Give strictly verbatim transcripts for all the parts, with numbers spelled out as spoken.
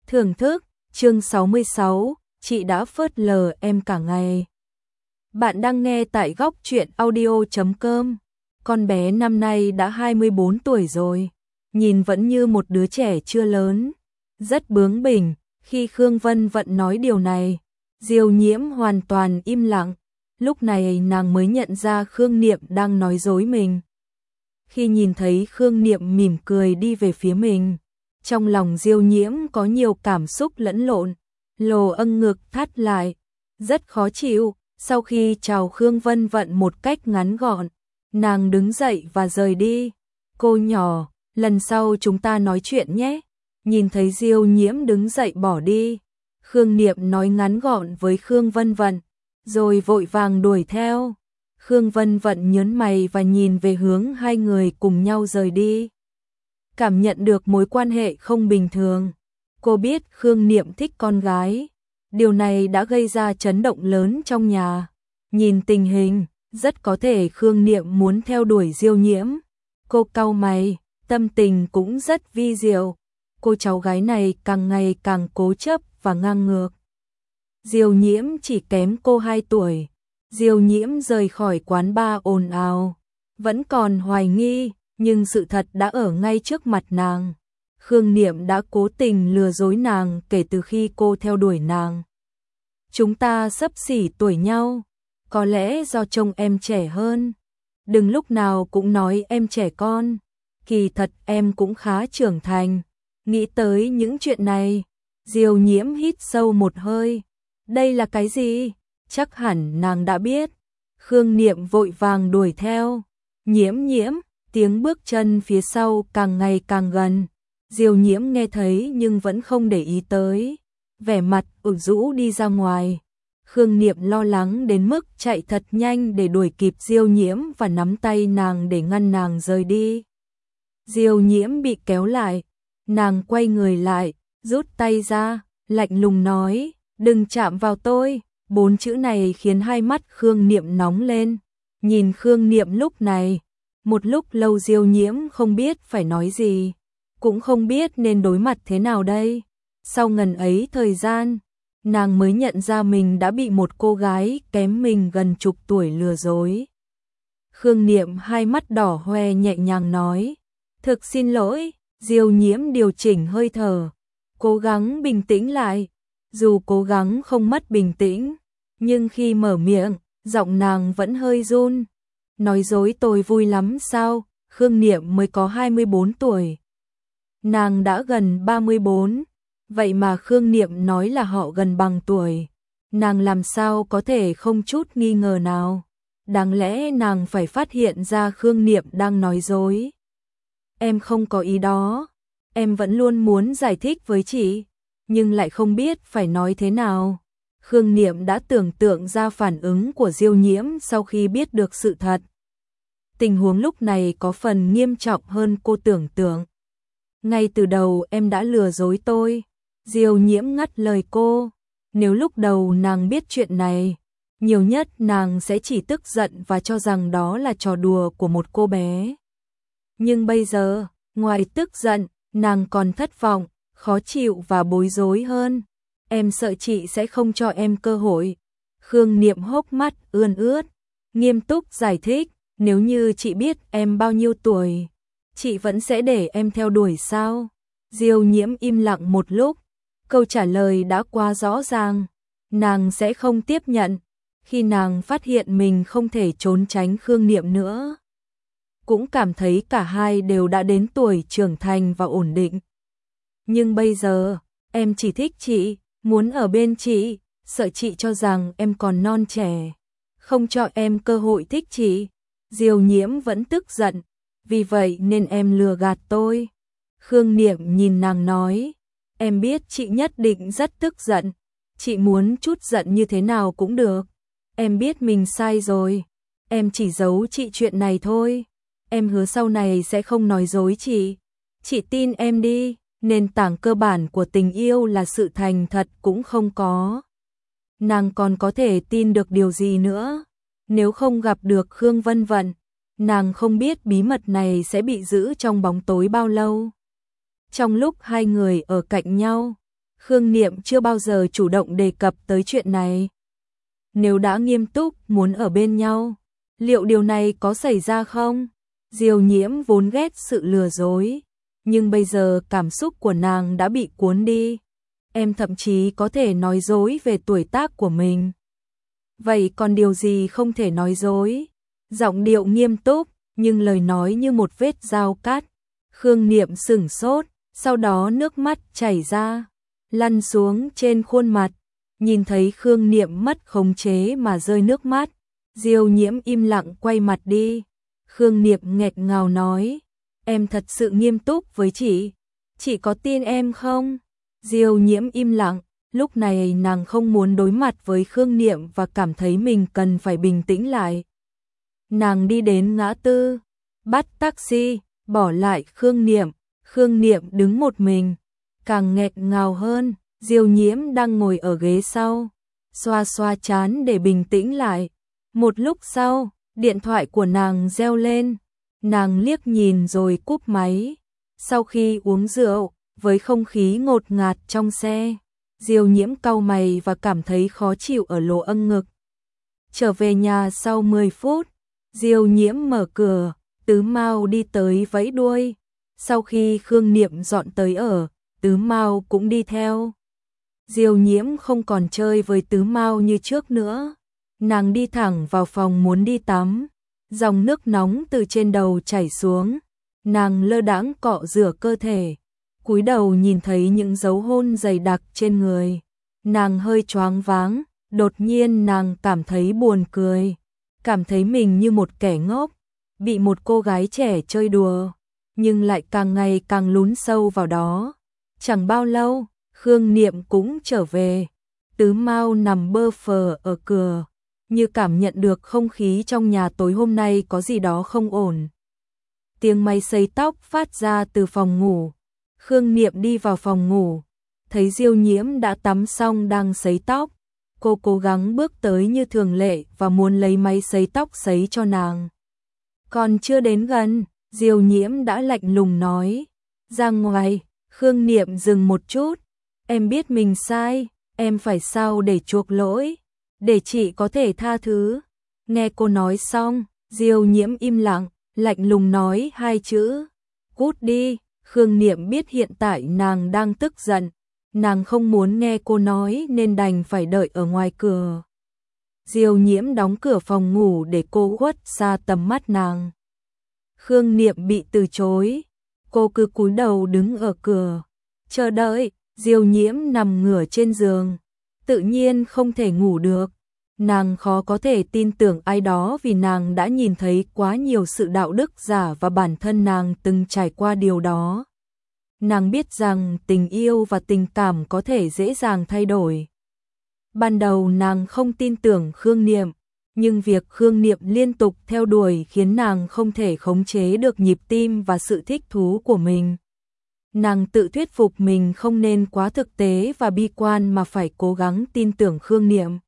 Thưởng thức, chương sáu mươi sáu, chị đã phớt lờ em cả ngày. Bạn đang nghe tại góc truyện audio chấm com. Con bé năm nay đã hai mươi bốn tuổi rồi, nhìn vẫn như một đứa trẻ chưa lớn, rất bướng bỉnh. Khi Khương Vân Vận nói điều này, Diêu Nhiễm hoàn toàn im lặng, lúc này nàng mới nhận ra Khương Niệm đang nói dối mình. Khi nhìn thấy Khương Niệm mỉm cười đi về phía mình, trong lòng Diêu Nhiễm có nhiều cảm xúc lẫn lộn, lồ âng ngực thắt lại, rất khó chịu. Sau khi chào Khương Vân Vận một cách ngắn gọn, nàng đứng dậy và rời đi. Cô nhỏ, lần sau chúng ta nói chuyện nhé. Nhìn thấy Diêu Nhiễm đứng dậy bỏ đi, Khương Niệm nói ngắn gọn với Khương Vân Vận, rồi vội vàng đuổi theo. Khương Vân Vận nhớn mày và nhìn về hướng hai người cùng nhau rời đi. Cảm nhận được mối quan hệ không bình thường. Cô biết Khương Niệm thích con gái. Điều này đã gây ra chấn động lớn trong nhà. Nhìn tình hình, rất có thể Khương Niệm muốn theo đuổi Diêu Nhiễm. Cô cau mày, tâm tình cũng rất vi diệu. Cô cháu gái này càng ngày càng cố chấp và ngang ngược. Diêu Nhiễm chỉ kém cô hai tuổi. Diêu Nhiễm rời khỏi quán bar ồn ào, vẫn còn hoài nghi, nhưng sự thật đã ở ngay trước mặt nàng. Khương Niệm đã cố tình lừa dối nàng kể từ khi cô theo đuổi nàng. Chúng ta xấp xỉ tuổi nhau, có lẽ do trông em trẻ hơn. Đừng lúc nào cũng nói em trẻ con, kỳ thật em cũng khá trưởng thành. Nghĩ tới những chuyện này, Diêu Nhiễm hít sâu một hơi. Đây là cái gì? Chắc hẳn nàng đã biết. Khương Niệm vội vàng đuổi theo. Nhiễm Nhiễm, tiếng bước chân phía sau càng ngày càng gần. Diêu Nhiễm nghe thấy nhưng vẫn không để ý tới, vẻ mặt ủ rũ đi ra ngoài. Khương Niệm lo lắng đến mức chạy thật nhanh để đuổi kịp Diêu Nhiễm và nắm tay nàng để ngăn nàng rời đi. Diêu Nhiễm bị kéo lại, nàng quay người lại, rút tay ra, lạnh lùng nói, đừng chạm vào tôi. Bốn chữ này khiến hai mắt Khương Niệm nóng lên. Nhìn Khương Niệm lúc này, một lúc lâu Diêu Nhiễm không biết phải nói gì, cũng không biết nên đối mặt thế nào đây. Sau ngần ấy thời gian, nàng mới nhận ra mình đã bị một cô gái kém mình gần chục tuổi lừa dối. Khương Niệm hai mắt đỏ hoe nhẹ nhàng nói, thực xin lỗi. Diêu Nhiễm điều chỉnh hơi thở, cố gắng bình tĩnh lại. Dù cố gắng không mất bình tĩnh, nhưng khi mở miệng, giọng nàng vẫn hơi run. Nói dối tôi vui lắm sao? Khương Niệm mới có hai mươi bốn tuổi. Nàng đã gần ba mươi bốn, vậy mà Khương Niệm nói là họ gần bằng tuổi. Nàng làm sao có thể không chút nghi ngờ nào? Đáng lẽ nàng phải phát hiện ra Khương Niệm đang nói dối. Em không có ý đó, em vẫn luôn muốn giải thích với chị, nhưng lại không biết phải nói thế nào. Khương Niệm đã tưởng tượng ra phản ứng của Diêu Nhiễm sau khi biết được sự thật. Tình huống lúc này có phần nghiêm trọng hơn cô tưởng tượng. Ngay từ đầu em đã lừa dối tôi. Diêu Nhiễm ngắt lời cô. Nếu lúc đầu nàng biết chuyện này, nhiều nhất nàng sẽ chỉ tức giận và cho rằng đó là trò đùa của một cô bé. Nhưng bây giờ, ngoài tức giận, nàng còn thất vọng, khó chịu và bối rối hơn. Em sợ chị sẽ không cho em cơ hội. Khương Niệm hốc mắt ươn ướt, nghiêm túc giải thích, nếu như chị biết em bao nhiêu tuổi, chị vẫn sẽ để em theo đuổi sao? Diêu Nhiễm im lặng một lúc, câu trả lời đã quá rõ ràng, nàng sẽ không tiếp nhận. Khi nàng phát hiện mình không thể trốn tránh Khương Niệm nữa, cũng cảm thấy cả hai đều đã đến tuổi trưởng thành và ổn định. Nhưng bây giờ, em chỉ thích chị, muốn ở bên chị, sợ chị cho rằng em còn non trẻ, không cho em cơ hội thích chị. Diêu Nhiễm vẫn tức giận, vì vậy nên em lừa gạt tôi. Khương Niệm nhìn nàng nói, em biết chị nhất định rất tức giận, chị muốn chút giận như thế nào cũng được. Em biết mình sai rồi, em chỉ giấu chị chuyện này thôi. Em hứa sau này sẽ không nói dối chị. Chị tin em đi. Nền tảng cơ bản của tình yêu là sự thành thật cũng không có. Nàng còn có thể tin được điều gì nữa? Nếu không gặp được Khương Vân Vận, nàng không biết bí mật này sẽ bị giữ trong bóng tối bao lâu. Trong lúc hai người ở cạnh nhau, Khương Niệm chưa bao giờ chủ động đề cập tới chuyện này. Nếu đã nghiêm túc muốn ở bên nhau, liệu điều này có xảy ra không? Diêu Nhiễm vốn ghét sự lừa dối, nhưng bây giờ cảm xúc của nàng đã bị cuốn đi. Em thậm chí có thể nói dối về tuổi tác của mình. Vậy còn điều gì không thể nói dối? Giọng điệu nghiêm túc, nhưng lời nói như một vết dao cắt. Khương Niệm sửng sốt, sau đó nước mắt chảy ra, lăn xuống trên khuôn mặt. Nhìn thấy Khương Niệm mất khống chế mà rơi nước mắt, Diêu Nhiễm im lặng quay mặt đi. Khương Niệm nghẹt ngào nói, em thật sự nghiêm túc với chị, chị có tin em không? Diêu Nhiễm im lặng, lúc này nàng không muốn đối mặt với Khương Niệm và cảm thấy mình cần phải bình tĩnh lại. Nàng đi đến ngã tư, bắt taxi, bỏ lại Khương Niệm. Khương Niệm đứng một mình, càng nghẹt ngào hơn. Diêu Nhiễm đang ngồi ở ghế sau, xoa xoa trán để bình tĩnh lại. Một lúc sau, điện thoại của nàng reo lên. Nàng liếc nhìn rồi cúp máy. Sau khi uống rượu, với không khí ngột ngạt trong xe, Diêu Nhiễm cau mày và cảm thấy khó chịu ở lỗ âng ngực. Trở về nhà sau mười phút, Diêu Nhiễm mở cửa, Tứ Mao đi tới vẫy đuôi. Sau khi Khương Niệm dọn tới ở, Tứ Mao cũng đi theo. Diêu Nhiễm không còn chơi với Tứ Mao như trước nữa. Nàng đi thẳng vào phòng muốn đi tắm. Dòng nước nóng từ trên đầu chảy xuống. Nàng lơ đãng cọ rửa cơ thể. Cúi đầu nhìn thấy những dấu hôn dày đặc trên người. Nàng hơi choáng váng. Đột nhiên nàng cảm thấy buồn cười. Cảm thấy mình như một kẻ ngốc, bị một cô gái trẻ chơi đùa, nhưng lại càng ngày càng lún sâu vào đó. Chẳng bao lâu, Khương Niệm cũng trở về. Tứ Mao nằm bơ phờ ở cửa, như cảm nhận được không khí trong nhà tối hôm nay có gì đó không ổn. Tiếng máy sấy tóc phát ra từ phòng ngủ. Khương Niệm đi vào phòng ngủ, thấy Diêu Nhiễm đã tắm xong đang sấy tóc. Cô cố gắng bước tới như thường lệ và muốn lấy máy sấy tóc sấy cho nàng. Còn chưa đến gần, Diêu Nhiễm đã lạnh lùng nói, ra ngoài. Khương Niệm dừng một chút, em biết mình sai, em phải sao để chuộc lỗi, để chị có thể tha thứ. Nghe cô nói xong, Diêu Nhiễm im lặng, lạnh lùng nói hai chữ, cút đi. Khương Niệm biết hiện tại nàng đang tức giận, nàng không muốn nghe cô nói nên đành phải đợi ở ngoài cửa. Diêu Nhiễm đóng cửa phòng ngủ để cô khuất xa tầm mắt nàng. Khương Niệm bị từ chối, cô cứ cúi đầu đứng ở cửa, chờ đợi. Diêu Nhiễm nằm ngửa trên giường, tự nhiên không thể ngủ được. Nàng khó có thể tin tưởng ai đó vì nàng đã nhìn thấy quá nhiều sự đạo đức giả và bản thân nàng từng trải qua điều đó. Nàng biết rằng tình yêu và tình cảm có thể dễ dàng thay đổi. Ban đầu nàng không tin tưởng Khương Niệm, nhưng việc Khương Niệm liên tục theo đuổi khiến nàng không thể khống chế được nhịp tim và sự thích thú của mình. Nàng tự thuyết phục mình không nên quá thực tế và bi quan mà phải cố gắng tin tưởng Khương Niệm.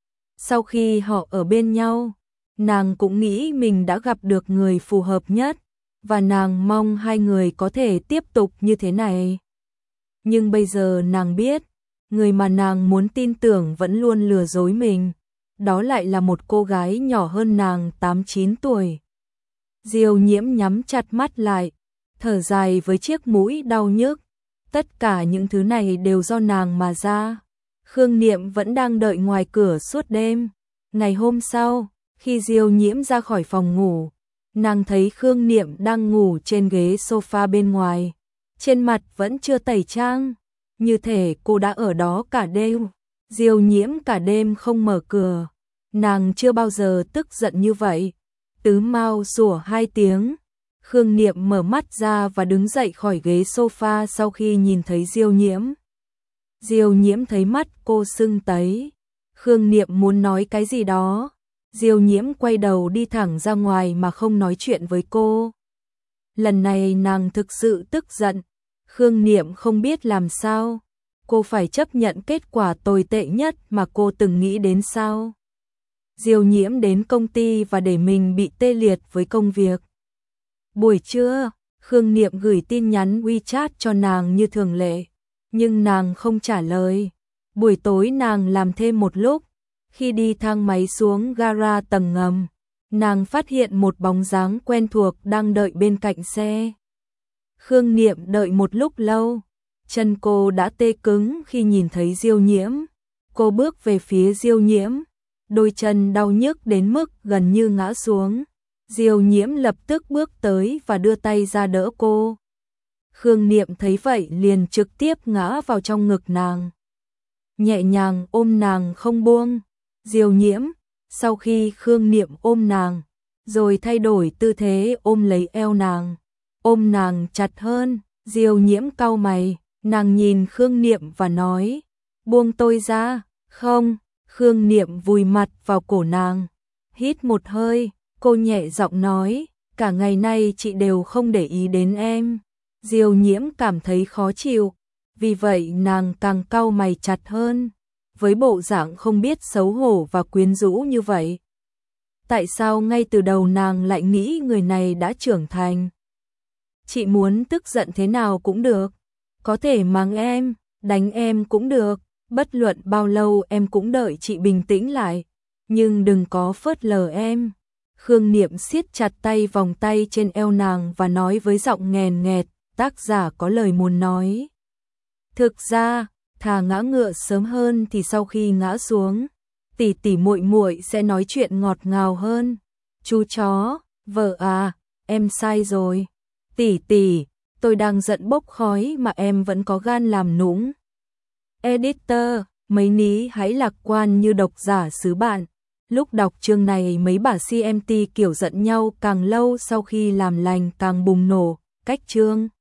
Sau khi họ ở bên nhau, nàng cũng nghĩ mình đã gặp được người phù hợp nhất, và nàng mong hai người có thể tiếp tục như thế này. Nhưng bây giờ nàng biết, người mà nàng muốn tin tưởng vẫn luôn lừa dối mình, đó lại là một cô gái nhỏ hơn nàng tám chín tuổi. Diêu Nhiễm nhắm chặt mắt lại, thở dài với chiếc mũi đau nhức. Tất cả những thứ này đều do nàng mà ra. Khương Niệm vẫn đang đợi ngoài cửa suốt đêm. Ngày hôm sau, khi Diêu Nhiễm ra khỏi phòng ngủ, nàng thấy Khương Niệm đang ngủ trên ghế sofa bên ngoài. Trên mặt vẫn chưa tẩy trang, như thể cô đã ở đó cả đêm. Diêu Nhiễm cả đêm không mở cửa. Nàng chưa bao giờ tức giận như vậy. Tứ Mao sủa hai tiếng. Khương Niệm mở mắt ra và đứng dậy khỏi ghế sofa sau khi nhìn thấy Diêu Nhiễm. Diêu Nhiễm thấy mắt cô sưng tấy. Khương Niệm muốn nói cái gì đó. Diêu Nhiễm quay đầu đi thẳng ra ngoài mà không nói chuyện với cô. Lần này nàng thực sự tức giận. Khương Niệm không biết làm sao. Cô phải chấp nhận kết quả tồi tệ nhất mà cô từng nghĩ đến sao. Diêu Nhiễm đến công ty và để mình bị tê liệt với công việc. Buổi trưa, Khương Niệm gửi tin nhắn WeChat cho nàng như thường lệ. nhưng nàng không trả lời. Buổi tối nàng làm thêm một lúc, khi đi thang máy xuống gara tầng ngầm, nàng phát hiện một bóng dáng quen thuộc đang đợi bên cạnh xe. Khương Niệm đợi một lúc lâu, chân cô đã tê cứng khi nhìn thấy Diêu Nhiễm. Cô bước về phía Diêu Nhiễm, đôi chân đau nhức đến mức gần như ngã xuống. Diêu Nhiễm lập tức bước tới và đưa tay ra đỡ cô. Khương Niệm thấy vậy liền trực tiếp ngã vào trong ngực nàng, nhẹ nhàng ôm nàng không buông. Diêu Nhiễm, sau khi Khương Niệm ôm nàng, rồi thay đổi tư thế ôm lấy eo nàng, ôm nàng chặt hơn. Diêu Nhiễm cau mày, nàng nhìn Khương Niệm và nói, buông tôi ra. Không. Khương Niệm vùi mặt vào cổ nàng, hít một hơi, cô nhẹ giọng nói, cả ngày nay chị đều không để ý đến em. Diêu Nhiễm cảm thấy khó chịu, vì vậy nàng càng cau mày chặt hơn, với bộ dạng không biết xấu hổ và quyến rũ như vậy. Tại sao ngay từ đầu nàng lại nghĩ người này đã trưởng thành? Chị muốn tức giận thế nào cũng được, có thể mắng em, đánh em cũng được, bất luận bao lâu em cũng đợi chị bình tĩnh lại, nhưng đừng có phớt lờ em. Khương Niệm siết chặt tay vòng tay trên eo nàng và nói với giọng nghèn nghẹt, tác giả có lời muốn nói. Thực ra, thà ngã ngựa sớm hơn thì sau khi ngã xuống, tỷ tỷ muội muội sẽ nói chuyện ngọt ngào hơn. Chú chó, vợ à, em sai rồi. Tỷ tỷ, tôi đang giận bốc khói mà em vẫn có gan làm nũng. Editor, mấy ní hãy lạc quan như độc giả xứ bạn. Lúc đọc chương này mấy bà xê em tê kiểu giận nhau càng lâu sau khi làm lành càng bùng nổ. Cách chương